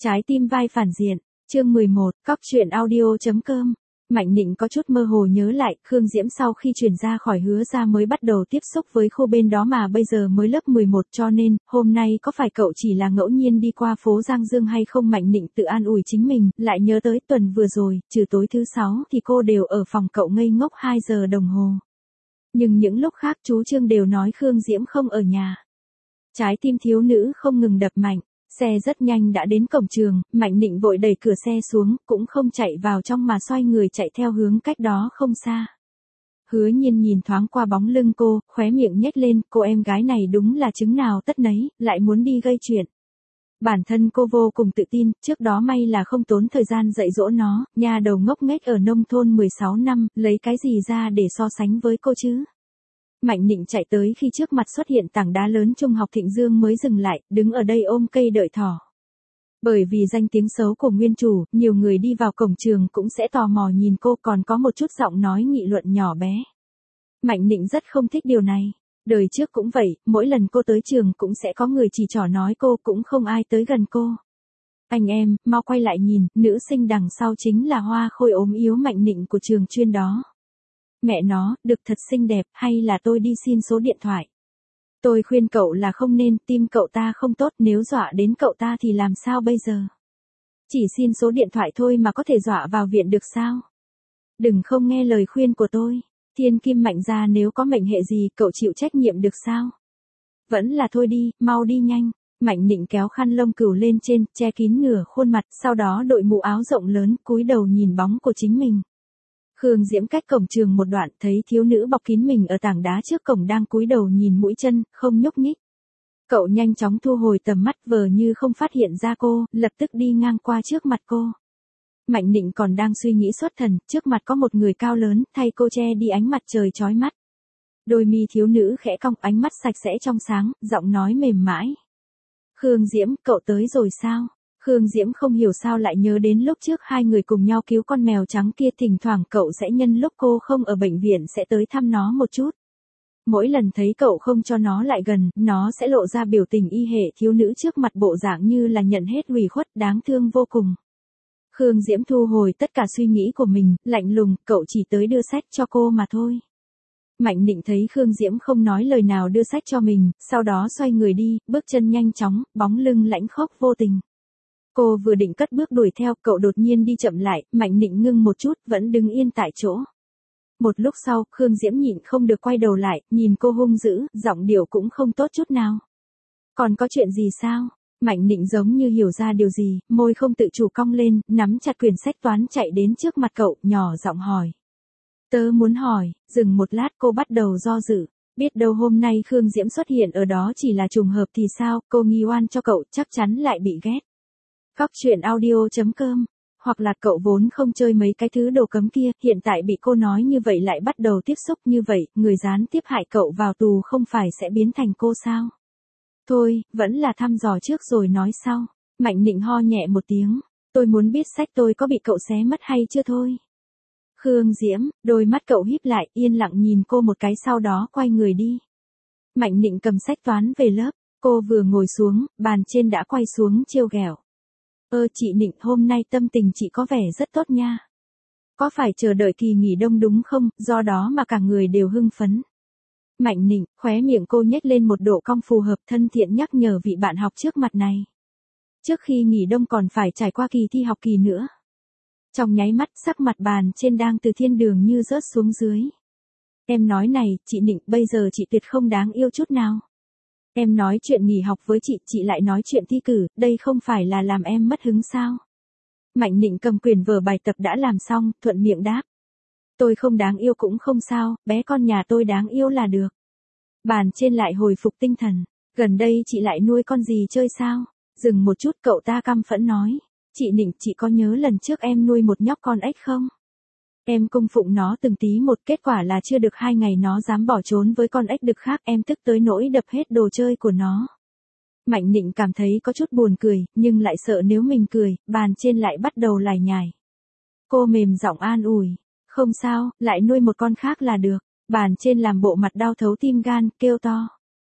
Trái tim vai phản diện, chương 11, cóc truyện audio.com. Mạnh Nịnh có chút mơ hồ nhớ lại, Khương Diễm sau khi chuyển ra khỏi Hứa gia mới bắt đầu tiếp xúc với khu bên đó mà bây giờ mới lớp 11 cho nên, hôm nay có phải cậu chỉ là ngẫu nhiên đi qua phố Giang Dương hay không? Mạnh Nịnh tự an ủi chính mình, lại nhớ tới tuần vừa rồi, trừ tối thứ 6 thì cô đều ở phòng cậu ngây ngốc 2 giờ đồng hồ. Nhưng những lúc khác chú Trương đều nói Khương Diễm không ở nhà. Trái tim thiếu nữ không ngừng đập mạnh. Xe rất nhanh đã đến cổng trường, Mạnh Nịnh vội đẩy cửa xe xuống, cũng không chạy vào trong mà xoay người chạy theo hướng cách đó không xa. Hứa Nhiên nhìn thoáng qua bóng lưng cô, khóe miệng nhếch lên, cô em gái này đúng là trứng nào tất nấy, lại muốn đi gây chuyện. Bản thân cô vô cùng tự tin, trước đó may là không tốn thời gian dạy dỗ nó, nhà đầu ngốc nghếch ở nông thôn 16 năm, lấy cái gì ra để so sánh với cô chứ? Mạnh Nịnh chạy tới khi trước mặt xuất hiện tảng đá lớn trung học Thịnh Dương mới dừng lại, đứng ở đây ôm cây đợi thỏ. Bởi vì danh tiếng xấu của nguyên chủ, nhiều người đi vào cổng trường cũng sẽ tò mò nhìn cô, còn có một chút giọng nói nghị luận nhỏ bé. Mạnh Nịnh rất không thích điều này. Đời trước cũng vậy, mỗi lần cô tới trường cũng sẽ có người chỉ trỏ nói cô, cũng không ai tới gần cô. Anh em, mau quay lại nhìn, nữ sinh đằng sau chính là Hoa Khôi ốm yếu Mạnh Nịnh của trường chuyên đó. Mẹ nó, được thật xinh đẹp, hay là tôi đi xin số điện thoại? Tôi khuyên cậu là không nên, tim cậu ta không tốt, nếu dọa đến cậu ta thì làm sao bây giờ? Chỉ xin số điện thoại thôi mà có thể dọa vào viện được sao? Đừng không nghe lời khuyên của tôi. Thiên kim Mạnh gia nếu có mệnh hệ gì, cậu chịu trách nhiệm được sao? Vẫn là thôi đi, mau đi nhanh. Mạnh Nịnh kéo khăn lông cừu lên trên, che kín nửa khuôn mặt, sau đó đội mũ áo rộng lớn, cúi đầu nhìn bóng của chính mình. Khương Diễm cách cổng trường một đoạn, thấy thiếu nữ bọc kín mình ở tảng đá trước cổng đang cúi đầu nhìn mũi chân, không nhúc nhích. Cậu nhanh chóng thu hồi tầm mắt, vờ như không phát hiện ra cô, lập tức đi ngang qua trước mặt cô. Mạnh Nịnh còn đang suy nghĩ xuất thần, trước mặt có một người cao lớn, thay cô che đi ánh mặt trời chói mắt. Đôi mi thiếu nữ khẽ cong, ánh mắt sạch sẽ trong sáng, giọng nói mềm mãi. Khương Diễm, cậu tới rồi sao? Khương Diễm không hiểu sao lại nhớ đến lúc trước hai người cùng nhau cứu con mèo trắng kia, thỉnh thoảng cậu sẽ nhân lúc cô không ở bệnh viện sẽ tới thăm nó một chút. Mỗi lần thấy cậu không cho nó lại gần, nó sẽ lộ ra biểu tình y hệt thiếu nữ trước mặt, bộ dạng như là nhận hết ủy khuất, đáng thương vô cùng. Khương Diễm thu hồi tất cả suy nghĩ của mình, lạnh lùng, cậu chỉ tới đưa sách cho cô mà thôi. Mạnh Nịnh thấy Khương Diễm không nói lời nào đưa sách cho mình, sau đó xoay người đi, bước chân nhanh chóng, bóng lưng lãnh khốc vô tình. Cô vừa định cất bước đuổi theo, cậu đột nhiên đi chậm lại, Mạnh Nịnh ngưng một chút, vẫn đứng yên tại chỗ. Một lúc sau, Khương Diễm nhịn không được quay đầu lại, nhìn cô hung dữ, giọng điệu cũng không tốt chút nào. Còn có chuyện gì sao? Mạnh Nịnh giống như hiểu ra điều gì, môi không tự chủ cong lên, nắm chặt quyển sách toán chạy đến trước mặt cậu, nhỏ giọng hỏi. Tớ muốn hỏi, dừng một lát cô bắt đầu do dự. Biết đâu hôm nay Khương Diễm xuất hiện ở đó chỉ là trùng hợp thì sao, cô nghi oan cho cậu, chắc chắn lại bị ghét. Cóc truyện audio.com. Hoặc là cậu vốn không chơi mấy cái thứ đồ cấm kia, hiện tại bị cô nói như vậy lại bắt đầu tiếp xúc như vậy, người gián tiếp hại cậu vào tù không phải sẽ biến thành cô sao? Thôi, vẫn là thăm dò trước rồi nói sau. Mạnh Nịnh ho nhẹ một tiếng. Tôi muốn biết sách tôi có bị cậu xé mất hay chưa thôi. Khương Diễm, đôi mắt cậu híp lại, yên lặng nhìn cô một cái, sau đó quay người đi. Mạnh Nịnh cầm sách toán về lớp, cô vừa ngồi xuống, bàn trên đã quay xuống trêu ghẹo. Chị Nịnh, hôm nay tâm tình chị có vẻ rất tốt nha. Có phải chờ đợi kỳ nghỉ đông đúng không, do đó mà cả người đều hưng phấn. Mạnh Nịnh, khóe miệng cô nhếch lên một độ cong phù hợp, thân thiện nhắc nhở vị bạn học trước mặt này. Trước khi nghỉ đông còn phải trải qua kỳ thi học kỳ nữa. Trong nháy mắt, sắc mặt bàn trên đang từ thiên đường như rớt xuống dưới. Em nói này, chị Nịnh, bây giờ chị tuyệt không đáng yêu chút nào. Em nói chuyện nghỉ học với chị lại nói chuyện thi cử, đây không phải là làm em mất hứng sao? Mạnh Nịnh cầm quyển vở bài tập đã làm xong, thuận miệng đáp. Tôi không đáng yêu cũng không sao, bé con nhà tôi đáng yêu là được. Bàn trên lại hồi phục tinh thần. Gần đây chị lại nuôi con gì chơi sao? Dừng một chút, cậu ta căm phẫn nói. Chị Nịnh, chị có nhớ lần trước em nuôi một nhóc con ếch không? Em cung phụng nó từng tí một, kết quả là chưa được 2 ngày nó dám bỏ trốn với con ếch đực khác, em tức tới nỗi đập hết đồ chơi của nó. Mạnh Nịnh cảm thấy có chút buồn cười, nhưng lại sợ nếu mình cười, bàn trên lại bắt đầu lải nhải. Cô mềm giọng an ủi. Không sao, lại nuôi một con khác là được. Bàn trên làm bộ mặt đau thấu tim gan, kêu to.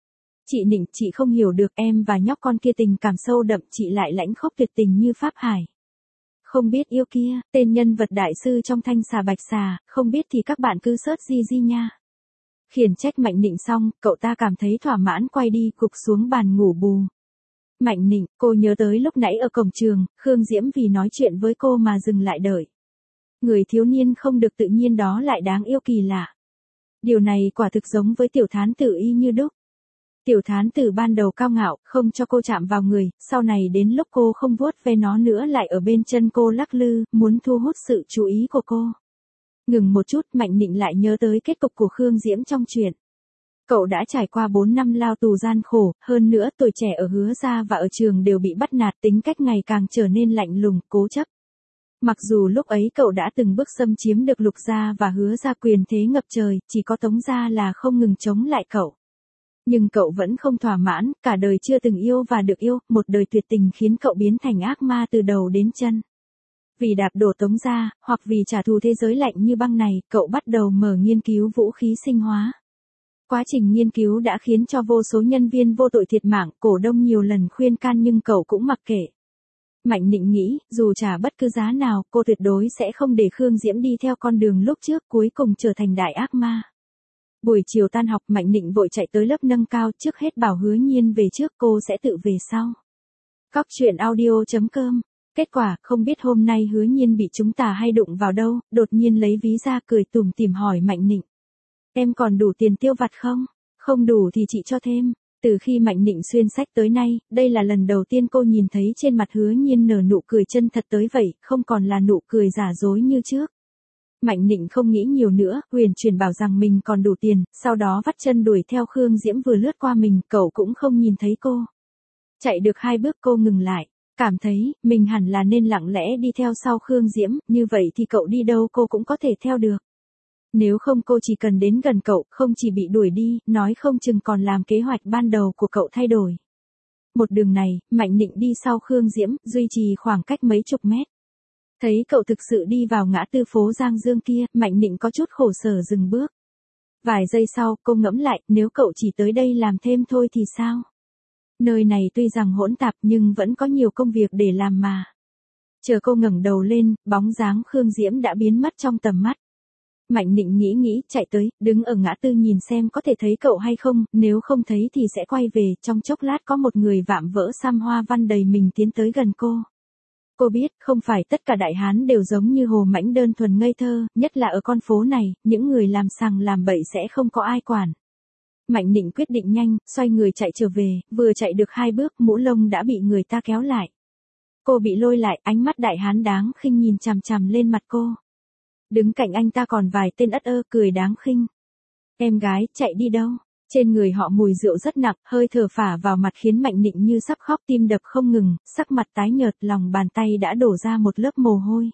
Chị Nịnh, chị không hiểu được, em và nhóc con kia tình cảm sâu đậm, chị lại lãnh khốc tuyệt tình như Pháp Hải. Không biết yêu kia, tên nhân vật đại sư trong Thanh Xà Bạch Xà, không biết thì các bạn cứ search gì nha. Khiển trách Mạnh Nịnh xong, cậu ta cảm thấy thỏa mãn quay đi gục xuống bàn ngủ bù. Mạnh Nịnh, cô nhớ tới lúc nãy ở cổng trường, Khương Diễm vì nói chuyện với cô mà dừng lại đợi. Người thiếu niên không được tự nhiên đó lại đáng yêu kỳ lạ. Điều này quả thực giống với tiểu thán tử y như đúc. Tiểu thán tử ban đầu cao ngạo, không cho cô chạm vào người, sau này đến lúc cô không vuốt ve nó nữa lại ở bên chân cô lắc lư, muốn thu hút sự chú ý của cô. Ngừng một chút, Mạnh Nịnh lại nhớ tới kết cục của Khương Diễm trong chuyện. Cậu đã trải qua 4 năm lao tù gian khổ, hơn nữa tuổi trẻ ở Hứa Gia và ở trường đều bị bắt nạt, tính cách ngày càng trở nên lạnh lùng, cố chấp. Mặc dù lúc ấy cậu đã từng bước xâm chiếm được Lục Gia và Hứa Gia quyền thế ngập trời, chỉ có Tống Gia là không ngừng chống lại cậu. Nhưng cậu vẫn không thỏa mãn, cả đời chưa từng yêu và được yêu, một đời tuyệt tình khiến cậu biến thành ác ma từ đầu đến chân. Vì đạp đổ Tống Gia, hoặc vì trả thù thế giới lạnh như băng này, cậu bắt đầu mở nghiên cứu vũ khí sinh hóa. Quá trình nghiên cứu đã khiến cho vô số nhân viên vô tội thiệt mạng, cổ đông nhiều lần khuyên can nhưng cậu cũng mặc kệ. Mạnh Nịnh nghĩ, dù trả bất cứ giá nào, cô tuyệt đối sẽ không để Khương Diễm đi theo con đường lúc trước cuối cùng trở thành đại ác ma. Buổi chiều tan học, Mạnh Nịnh vội chạy tới lớp nâng cao, trước hết bảo Hứa Nhiên về trước, cô sẽ tự về sau. Cóc truyện audio.com. Kết quả, không biết hôm nay Hứa Nhiên bị chúng ta hay đụng vào đâu, đột nhiên lấy ví ra cười tủm tỉm hỏi Mạnh Nịnh. Em còn đủ tiền tiêu vặt không? Không đủ thì chị cho thêm. Từ khi Mạnh Nịnh xuyên sách tới nay, đây là lần đầu tiên cô nhìn thấy trên mặt Hứa Nhiên nở nụ cười chân thật tới vậy, không còn là nụ cười giả dối như trước. Mạnh Nịnh không nghĩ nhiều nữa, huyền chuyển bảo rằng mình còn đủ tiền, sau đó vắt chân đuổi theo Khương Diễm vừa lướt qua mình, cậu cũng không nhìn thấy cô. Chạy được 2 bước cô ngừng lại, cảm thấy, mình hẳn là nên lặng lẽ đi theo sau Khương Diễm, như vậy thì cậu đi đâu cô cũng có thể theo được. Nếu không cô chỉ cần đến gần cậu, không chỉ bị đuổi đi, nói không chừng còn làm kế hoạch ban đầu của cậu thay đổi. Một đường này, Mạnh Nịnh đi sau Khương Diễm, duy trì khoảng cách mấy chục mét. Thấy cậu thực sự đi vào ngã tư phố Giang Dương kia, Mạnh Nịnh có chút khổ sở dừng bước. Vài giây sau, cô ngẫm lại, nếu cậu chỉ tới đây làm thêm thôi thì sao? Nơi này tuy rằng hỗn tạp nhưng vẫn có nhiều công việc để làm mà. Chờ cô ngẩng đầu lên, bóng dáng Khương Diễm đã biến mất trong tầm mắt. Mạnh Nịnh nghĩ, chạy tới, đứng ở ngã tư nhìn xem có thể thấy cậu hay không, nếu không thấy thì sẽ quay về, trong chốc lát có một người vạm vỡ xăm hoa văn đầy mình tiến tới gần cô. Cô biết, không phải tất cả đại hán đều giống như Hồ Mãnh đơn thuần ngây thơ, nhất là ở con phố này, những người làm sằng làm bậy sẽ không có ai quản. Mạnh Nịnh quyết định nhanh, xoay người chạy trở về, vừa chạy được 2 bước, mũ lông đã bị người ta kéo lại. Cô bị lôi lại, ánh mắt đại hán đáng khinh nhìn chằm chằm lên mặt cô. Đứng cạnh anh ta còn vài tên ất ơ cười đáng khinh. Em gái, chạy đi đâu? Trên người họ mùi rượu rất nặng, hơi thở phả vào mặt khiến Mạnh Nịnh như sắp khóc, tim đập không ngừng, sắc mặt tái nhợt, lòng bàn tay đã đổ ra một lớp mồ hôi.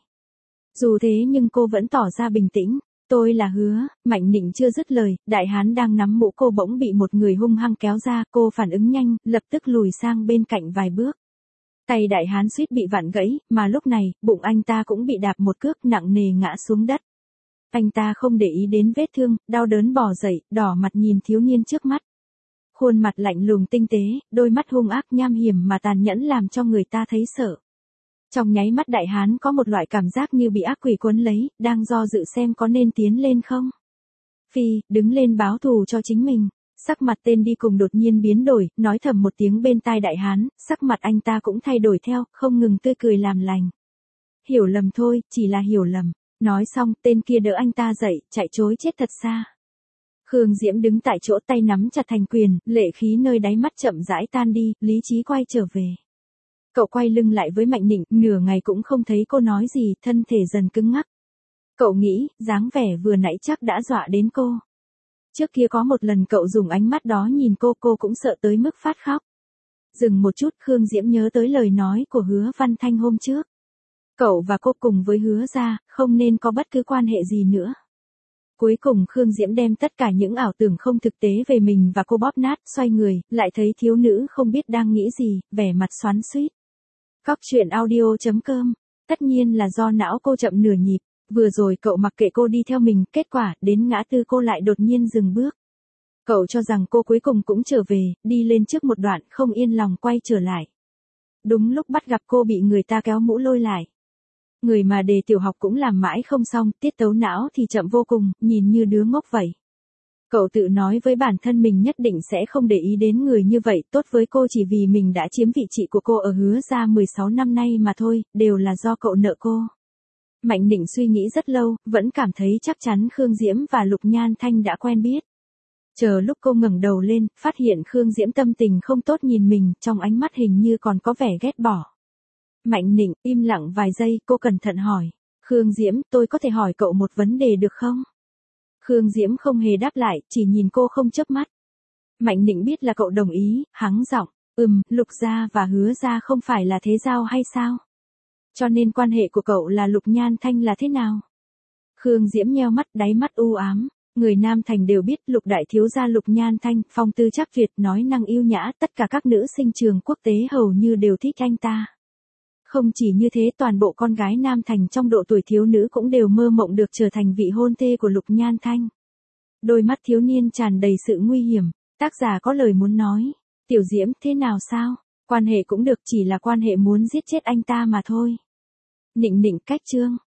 Dù thế nhưng cô vẫn tỏ ra bình tĩnh. Tôi là Hứa. Mạnh Nịnh chưa dứt lời, đại hán đang nắm mũ cô bỗng bị một người hung hăng kéo ra, cô phản ứng nhanh, lập tức lùi sang bên cạnh vài bước. Tay đại hán suýt bị vặn gãy, mà lúc này, bụng anh ta cũng bị đạp một cước nặng nề ngã xuống đất. Anh ta không để ý đến vết thương, đau đớn bò dậy, đỏ mặt nhìn thiếu niên trước mắt. Khuôn mặt lạnh lùng tinh tế, đôi mắt hung ác nham hiểm mà tàn nhẫn làm cho người ta thấy sợ. Trong nháy mắt đại hán có một loại cảm giác như bị ác quỷ cuốn lấy, đang do dự xem có nên tiến lên không. Phi, đứng lên báo thù cho chính mình. Sắc mặt tên đi cùng đột nhiên biến đổi, nói thầm một tiếng bên tai đại hán, sắc mặt anh ta cũng thay đổi theo, không ngừng tươi cười làm lành. Hiểu lầm thôi, chỉ là hiểu lầm. Nói xong, tên kia đỡ anh ta dậy, chạy trối chết thật xa. Khương Diễm đứng tại chỗ tay nắm chặt thành quyền, lệ khí nơi đáy mắt chậm rãi tan đi, lý trí quay trở về. Cậu quay lưng lại với Mạnh Nịnh, nửa ngày cũng không thấy cô nói gì, thân thể dần cứng ngắc. Cậu nghĩ, dáng vẻ vừa nãy chắc đã dọa đến cô. Trước kia có một lần cậu dùng ánh mắt đó nhìn cô cũng sợ tới mức phát khóc. Dừng một chút, Khương Diễm nhớ tới lời nói của Hứa Văn Thanh hôm trước. Cậu và cô cùng với Hứa ra, không nên có bất cứ quan hệ gì nữa. Cuối cùng Khương Diễm đem tất cả những ảo tưởng không thực tế về mình và cô bóp nát, xoay người, lại thấy thiếu nữ không biết đang nghĩ gì, vẻ mặt xoắn xuýt. Cóc truyện audio.com. Tất nhiên là do não cô chậm nửa nhịp. Vừa rồi cậu mặc kệ cô đi theo mình, kết quả, đến ngã tư cô lại đột nhiên dừng bước. Cậu cho rằng cô cuối cùng cũng trở về, đi lên trước một đoạn không yên lòng quay trở lại. Đúng lúc bắt gặp cô bị người ta kéo mũ lôi lại. Người mà đề tiểu học cũng làm mãi không xong, tiết tấu não thì chậm vô cùng, nhìn như đứa ngốc vậy. Cậu tự nói với bản thân mình nhất định sẽ không để ý đến người như vậy, tốt với cô chỉ vì mình đã chiếm vị trí của cô ở Hứa Gia 16 năm nay mà thôi, đều là do cậu nợ cô. Mạnh Nịnh suy nghĩ rất lâu, vẫn cảm thấy chắc chắn Khương Diễm và Lục Nhan Thanh đã quen biết. Chờ lúc cô ngẩng đầu lên, phát hiện Khương Diễm tâm tình không tốt nhìn mình, trong ánh mắt hình như còn có vẻ ghét bỏ. Mạnh Nịnh im lặng vài giây, cô cẩn thận hỏi. Khương Diễm, tôi có thể hỏi cậu một vấn đề được không? Khương Diễm không hề đáp lại, chỉ nhìn cô không chớp mắt. Mạnh Nịnh biết là cậu đồng ý, hắng giọng, Lục Gia và Hứa Gia không phải là thế giao hay sao? Cho nên quan hệ của cậu là Lục Nhan Thanh là thế nào? Khương Diễm nheo mắt, đáy mắt u ám. Người Nam Thành đều biết Lục đại thiếu gia Lục Nhan Thanh, phong tư chắc Việt, nói năng yêu nhã, tất cả các nữ sinh trường quốc tế hầu như đều thích anh ta. Không chỉ như thế, toàn bộ con gái Nam Thành trong độ tuổi thiếu nữ cũng đều mơ mộng được trở thành vị hôn thê của Lục Nhan Thanh. Đôi mắt thiếu niên tràn đầy sự nguy hiểm, tác giả có lời muốn nói. Tiểu Diễm, thế nào sao? Quan hệ cũng được, chỉ là quan hệ muốn giết chết anh ta mà thôi. Nịnh Nịnh cách chương.